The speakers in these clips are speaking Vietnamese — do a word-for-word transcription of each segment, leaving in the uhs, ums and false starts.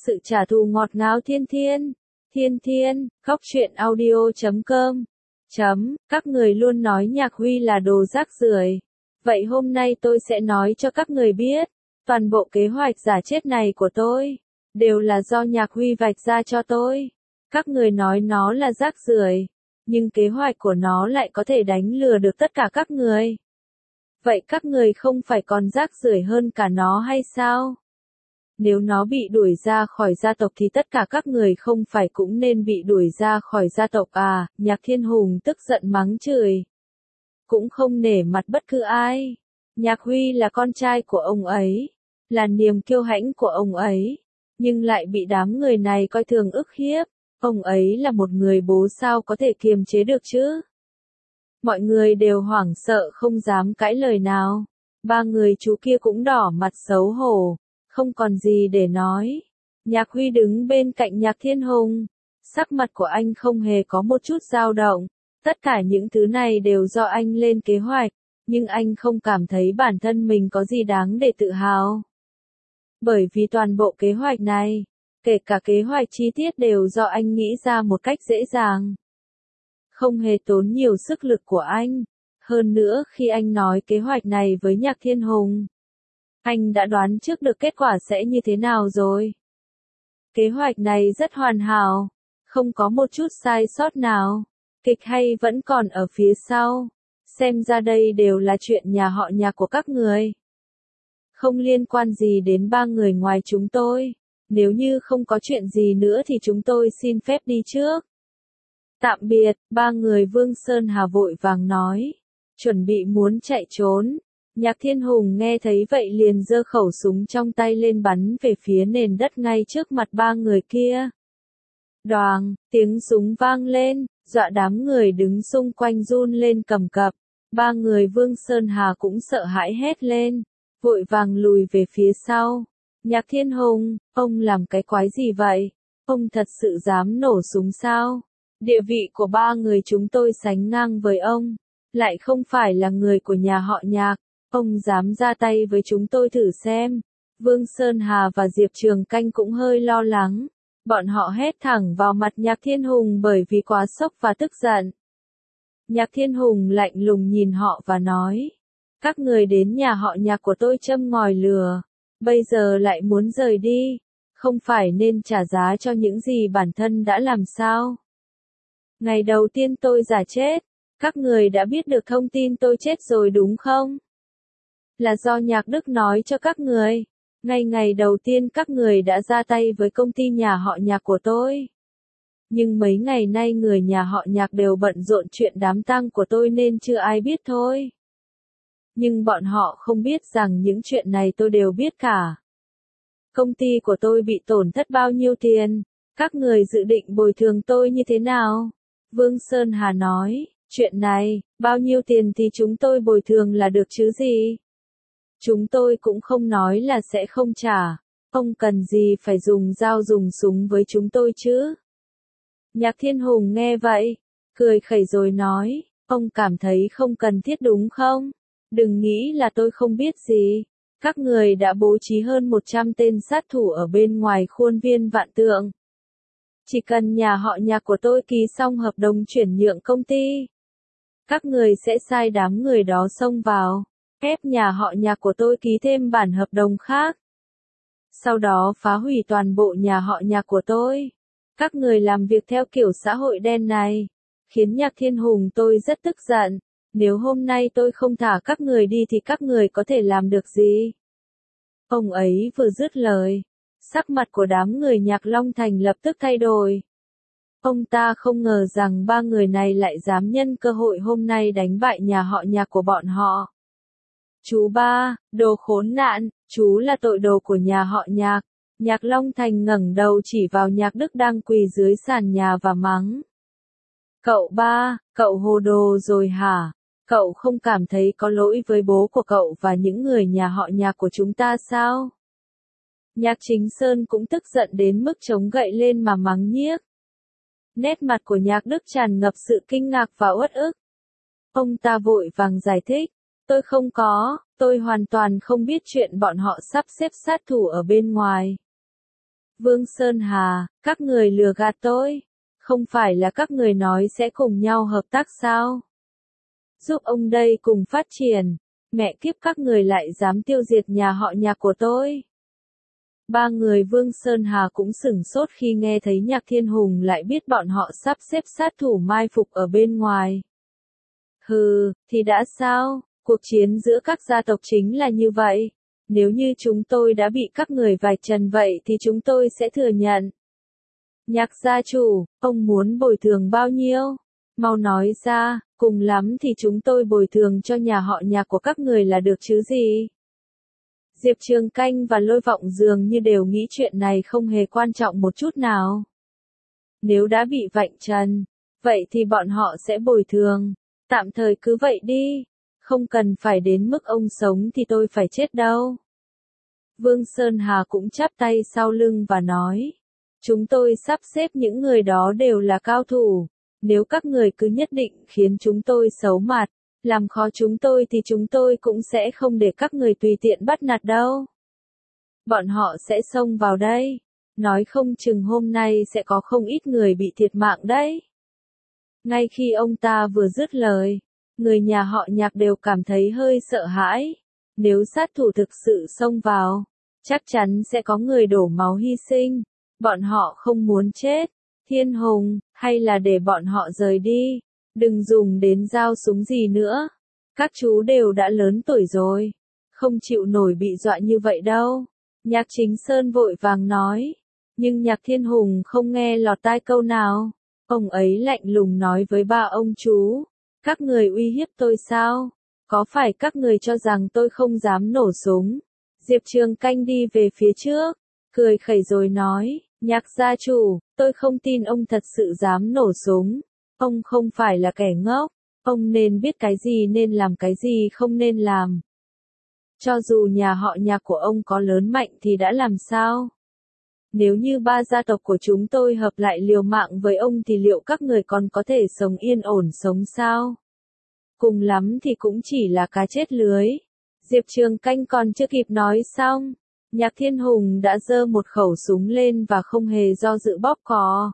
sự trả thù ngọt ngào thiên thiên. Thiên thiên, khóc chuyện audio chấm com. Chấm, các người luôn nói Nhạc Huy là đồ rác rưởi. Vậy hôm nay tôi sẽ nói cho các người biết, toàn bộ kế hoạch giả chết này của tôi, đều là do Nhạc Huy vạch ra cho tôi. Các người nói nó là rác rưởi, nhưng kế hoạch của nó lại có thể đánh lừa được tất cả các người. Vậy các người không phải còn rác rưởi hơn cả nó hay sao? Nếu nó bị đuổi ra khỏi gia tộc thì tất cả các người không phải cũng nên bị đuổi ra khỏi gia tộc à? Nhạc Thiên Hùng tức giận mắng chửi. Cũng không nể mặt bất cứ ai. Nhạc Huy là con trai của ông ấy, là niềm kiêu hãnh của ông ấy, nhưng lại bị đám người này coi thường ức hiếp. Ông ấy là một người bố sao có thể kiềm chế được chứ? Mọi người đều hoảng sợ không dám cãi lời nào. Ba người chú kia cũng đỏ mặt xấu hổ, không còn gì để nói. Nhạc Huy đứng bên cạnh Nhạc Thiên Hùng, sắc mặt của anh không hề có một chút dao động. Tất cả những thứ này đều do anh lên kế hoạch, nhưng anh không cảm thấy bản thân mình có gì đáng để tự hào. Bởi vì toàn bộ kế hoạch này, kể cả kế hoạch chi tiết đều do anh nghĩ ra một cách dễ dàng. Không hề tốn nhiều sức lực của anh. Hơn nữa khi anh nói kế hoạch này với Nhạc Thiên Hùng, anh đã đoán trước được kết quả sẽ như thế nào rồi. Kế hoạch này rất hoàn hảo, không có một chút sai sót nào. Kịch hay vẫn còn ở phía sau. Xem ra đây đều là chuyện nhà họ Nhạc của các người. Không liên quan gì đến ba người ngoài chúng tôi. Nếu như không có chuyện gì nữa thì chúng tôi xin phép đi trước. Tạm biệt, ba người Vương Sơn Hà vội vàng nói. Chuẩn bị muốn chạy trốn. Nhạc Thiên Hùng nghe thấy vậy liền giơ khẩu súng trong tay lên bắn về phía nền đất ngay trước mặt ba người kia. Đoàng, tiếng súng vang lên, dọa đám người đứng xung quanh run lên cầm cập. Ba người Vương Sơn Hà cũng sợ hãi hét lên, vội vàng lùi về phía sau. Nhạc Thiên Hùng, ông làm cái quái gì vậy? Ông thật sự dám nổ súng sao? Địa vị của ba người chúng tôi sánh ngang với ông, lại không phải là người của nhà họ Nhạc. Ông dám ra tay với chúng tôi thử xem. Vương Sơn Hà và Diệp Trường Canh cũng hơi lo lắng. Bọn họ hét thẳng vào mặt Nhạc Thiên Hùng bởi vì quá sốc và tức giận. Nhạc Thiên Hùng lạnh lùng nhìn họ và nói. Các người đến nhà họ Nhạc của tôi châm ngòi lửa. Bây giờ lại muốn rời đi. Không phải nên trả giá cho những gì bản thân đã làm sao? Ngày đầu tiên tôi giả chết. Các người đã biết được thông tin tôi chết rồi đúng không? Là do Nhạc Đức nói cho các người. Ngay ngày đầu tiên các người đã ra tay với công ty nhà họ Nhạc của tôi. Nhưng mấy ngày nay người nhà họ Nhạc đều bận rộn chuyện đám tang của tôi nên chưa ai biết thôi. Nhưng bọn họ không biết rằng những chuyện này tôi đều biết cả. Công ty của tôi bị tổn thất bao nhiêu tiền? Các người dự định bồi thường tôi như thế nào? Vương Sơn Hà nói, chuyện này, bao nhiêu tiền thì chúng tôi bồi thường là được chứ gì? Chúng tôi cũng không nói là sẽ không trả. Ông cần gì phải dùng dao dùng súng với chúng tôi chứ? Nhạc Thiên Hùng nghe vậy, cười khẩy rồi nói, ông cảm thấy không cần thiết đúng không? Đừng nghĩ là tôi không biết gì. Các người đã bố trí hơn một trăm tên sát thủ ở bên ngoài khuôn viên Vạn Tượng. Chỉ cần nhà họ Nhạc của tôi ký xong hợp đồng chuyển nhượng công ty, các người sẽ sai đám người đó xông vào, ép nhà họ Nhạc của tôi ký thêm bản hợp đồng khác. Sau đó phá hủy toàn bộ nhà họ Nhạc của tôi. Các người làm việc theo kiểu xã hội đen này, khiến Nhạc Thiên Hùng tôi rất tức giận. Nếu hôm nay tôi không thả các người đi thì các người có thể làm được gì? Ông ấy vừa dứt lời, sắc mặt của đám người Nhạc Long Thành lập tức thay đổi. Ông ta không ngờ rằng ba người này lại dám nhân cơ hội hôm nay đánh bại nhà họ Nhạc của bọn họ. Chú ba, đồ khốn nạn, chú là tội đồ của nhà họ Nhạc. Nhạc Long Thành ngẩng đầu chỉ vào Nhạc Đức đang quỳ dưới sàn nhà và mắng. Cậu ba, cậu hồ đồ rồi hả? Cậu không cảm thấy có lỗi với bố của cậu và những người nhà họ Nhạc của chúng ta sao? Nhạc Chính Sơn cũng tức giận đến mức chống gậy lên mà mắng nhiếc. Nét mặt của Nhạc Đức tràn ngập sự kinh ngạc và uất ức. Ông ta vội vàng giải thích. Tôi không có, tôi hoàn toàn không biết chuyện bọn họ sắp xếp sát thủ ở bên ngoài. Vương Sơn Hà, các người lừa gạt tôi. Không phải là các người nói sẽ cùng nhau hợp tác sao? Giúp ông đây cùng phát triển. Mẹ kiếp các người lại dám tiêu diệt nhà họ Nhạc của tôi. Ba người Vương Sơn Hà cũng sửng sốt khi nghe thấy Nhạc Thiên Hùng lại biết bọn họ sắp xếp sát thủ mai phục ở bên ngoài. Hừ, thì đã sao, cuộc chiến giữa các gia tộc chính là như vậy. Nếu như chúng tôi đã bị các người vạch trần vậy thì chúng tôi sẽ thừa nhận. Nhạc gia chủ, ông muốn bồi thường bao nhiêu? Mau nói ra, cùng lắm thì chúng tôi bồi thường cho nhà họ Nhạc của các người là được chứ gì? Diệp Trường Canh và Lôi Vọng dường như đều nghĩ chuyện này không hề quan trọng một chút nào. Nếu đã bị vạch trần, vậy thì bọn họ sẽ bồi thường. Tạm thời cứ vậy đi. Không cần phải đến mức ông sống thì tôi phải chết đâu. Vương Sơn Hà cũng chắp tay sau lưng và nói. Chúng tôi sắp xếp những người đó đều là cao thủ. Nếu các người cứ nhất định khiến chúng tôi xấu mặt, làm khó chúng tôi thì chúng tôi cũng sẽ không để các người tùy tiện bắt nạt đâu. Bọn họ sẽ xông vào đây. Nói không chừng hôm nay sẽ có không ít người bị thiệt mạng đấy. Ngay khi ông ta vừa dứt lời, người nhà họ Nhạc đều cảm thấy hơi sợ hãi. Nếu sát thủ thực sự xông vào, chắc chắn sẽ có người đổ máu hy sinh. Bọn họ không muốn chết. Thiên Hùng, hay là để bọn họ rời đi. Đừng dùng đến dao súng gì nữa. Các chú đều đã lớn tuổi rồi. Không chịu nổi bị dọa như vậy đâu. Nhạc Chính Sơn vội vàng nói. Nhưng Nhạc Thiên Hùng không nghe lọt tai câu nào. Ông ấy lạnh lùng nói với ba ông chú. Các người uy hiếp tôi sao? Có phải các người cho rằng tôi không dám nổ súng? Diệp Trường Canh đi về phía trước. Cười khẩy rồi nói. Nhạc gia chủ, tôi không tin ông thật sự dám nổ súng. Ông không phải là kẻ ngốc. Ông nên biết cái gì nên làm cái gì không nên làm. Cho dù nhà họ Nhạc của ông có lớn mạnh thì đã làm sao? Nếu như ba gia tộc của chúng tôi hợp lại liều mạng với ông thì liệu các người còn có thể sống yên ổn sống sao? Cùng lắm thì cũng chỉ là cá chết lưới. Diệp Trường Canh còn chưa kịp nói xong. Nhạc Thiên Hùng đã giơ một khẩu súng lên và không hề do dự bóp cò.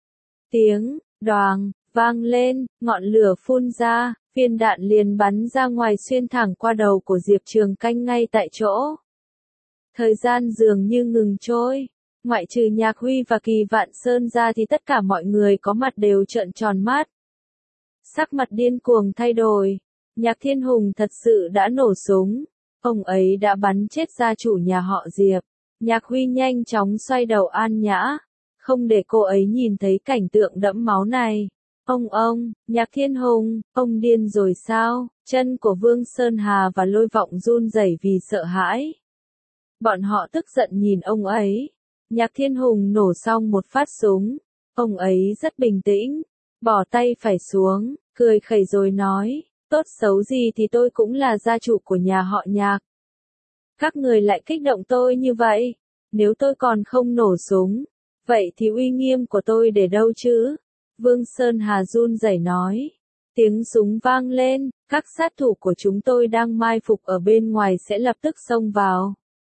Tiếng, đoàng, vang lên, ngọn lửa phun ra, viên đạn liền bắn ra ngoài xuyên thẳng qua đầu của Diệp Trường Canh ngay tại chỗ. Thời gian dường như ngừng trôi. Ngoại trừ Nhạc Huy và Kỳ Vạn Sơn ra thì tất cả mọi người có mặt đều trợn tròn mắt. Sắc mặt điên cuồng thay đổi. Nhạc Thiên Hùng thật sự đã nổ súng. Ông ấy đã bắn chết gia chủ nhà họ Diệp. Nhạc Huy nhanh chóng xoay đầu An Nhã. Không để cô ấy nhìn thấy cảnh tượng đẫm máu này. Ông ông, Nhạc Thiên Hùng, ông điên rồi sao? Chân của Vương Sơn Hà và Lôi Vọng run rẩy vì sợ hãi. Bọn họ tức giận nhìn ông ấy. Nhạc Thiên Hùng nổ xong một phát súng. Ông ấy rất bình tĩnh. Bỏ tay phải xuống, cười khẩy rồi nói. Tốt xấu gì thì tôi cũng là gia chủ của nhà họ Nhạc. Các người lại kích động tôi như vậy. Nếu tôi còn không nổ súng, vậy thì uy nghiêm của tôi để đâu chứ? Vương Sơn Hà run rẩy nói. Tiếng súng vang lên, các sát thủ của chúng tôi đang mai phục ở bên ngoài sẽ lập tức xông vào.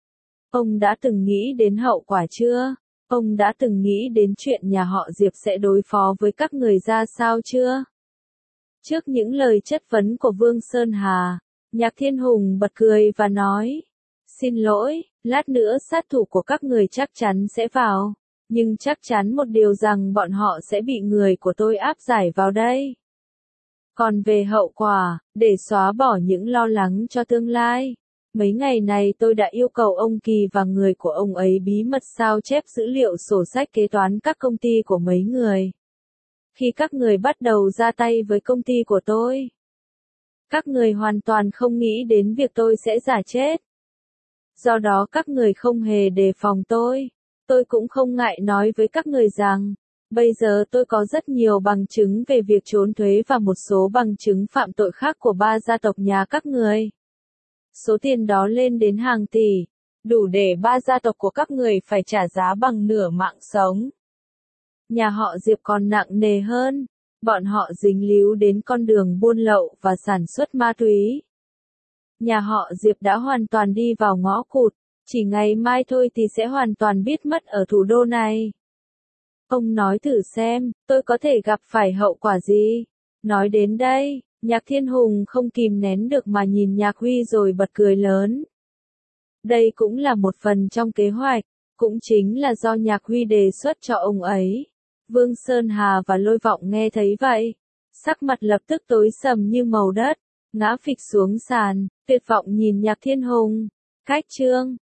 Ông đã từng nghĩ đến hậu quả chưa? Ông đã từng nghĩ đến chuyện nhà họ Diệp sẽ đối phó với các người ra sao chưa? Trước những lời chất vấn của Vương Sơn Hà, Nhạc Thiên Hùng bật cười và nói. Xin lỗi, lát nữa sát thủ của các người chắc chắn sẽ vào. Nhưng chắc chắn một điều rằng bọn họ sẽ bị người của tôi áp giải vào đây. Còn về hậu quả, để xóa bỏ những lo lắng cho tương lai. Mấy ngày này tôi đã yêu cầu ông Kỳ và người của ông ấy bí mật sao chép dữ liệu sổ sách kế toán các công ty của mấy người. Khi các người bắt đầu ra tay với công ty của tôi, các người hoàn toàn không nghĩ đến việc tôi sẽ giả chết. Do đó các người không hề đề phòng tôi. Tôi cũng không ngại nói với các người rằng, bây giờ tôi có rất nhiều bằng chứng về việc trốn thuế và một số bằng chứng phạm tội khác của ba gia tộc nhà các người. Số tiền đó lên đến hàng tỷ, đủ để ba gia tộc của các người phải trả giá bằng nửa mạng sống. Nhà họ Diệp còn nặng nề hơn, bọn họ dính líu đến con đường buôn lậu và sản xuất ma túy. Nhà họ Diệp đã hoàn toàn đi vào ngõ cụt, Chỉ ngày mai thôi thì sẽ hoàn toàn biết mất ở thủ đô này. Ông nói thử xem, tôi có thể gặp phải hậu quả gì? Nói đến đây, Nhạc Thiên Hùng không kìm nén được mà nhìn Nhạc Huy rồi bật cười lớn. Đây cũng là một phần trong kế hoạch, cũng chính là do Nhạc Huy đề xuất cho ông ấy. Vương Sơn Hà và Lôi Vọng nghe thấy vậy, sắc mặt lập tức tối sầm như màu đất, ngã phịch xuống sàn, tuyệt vọng nhìn Nhạc Thiên Hùng. Cách chương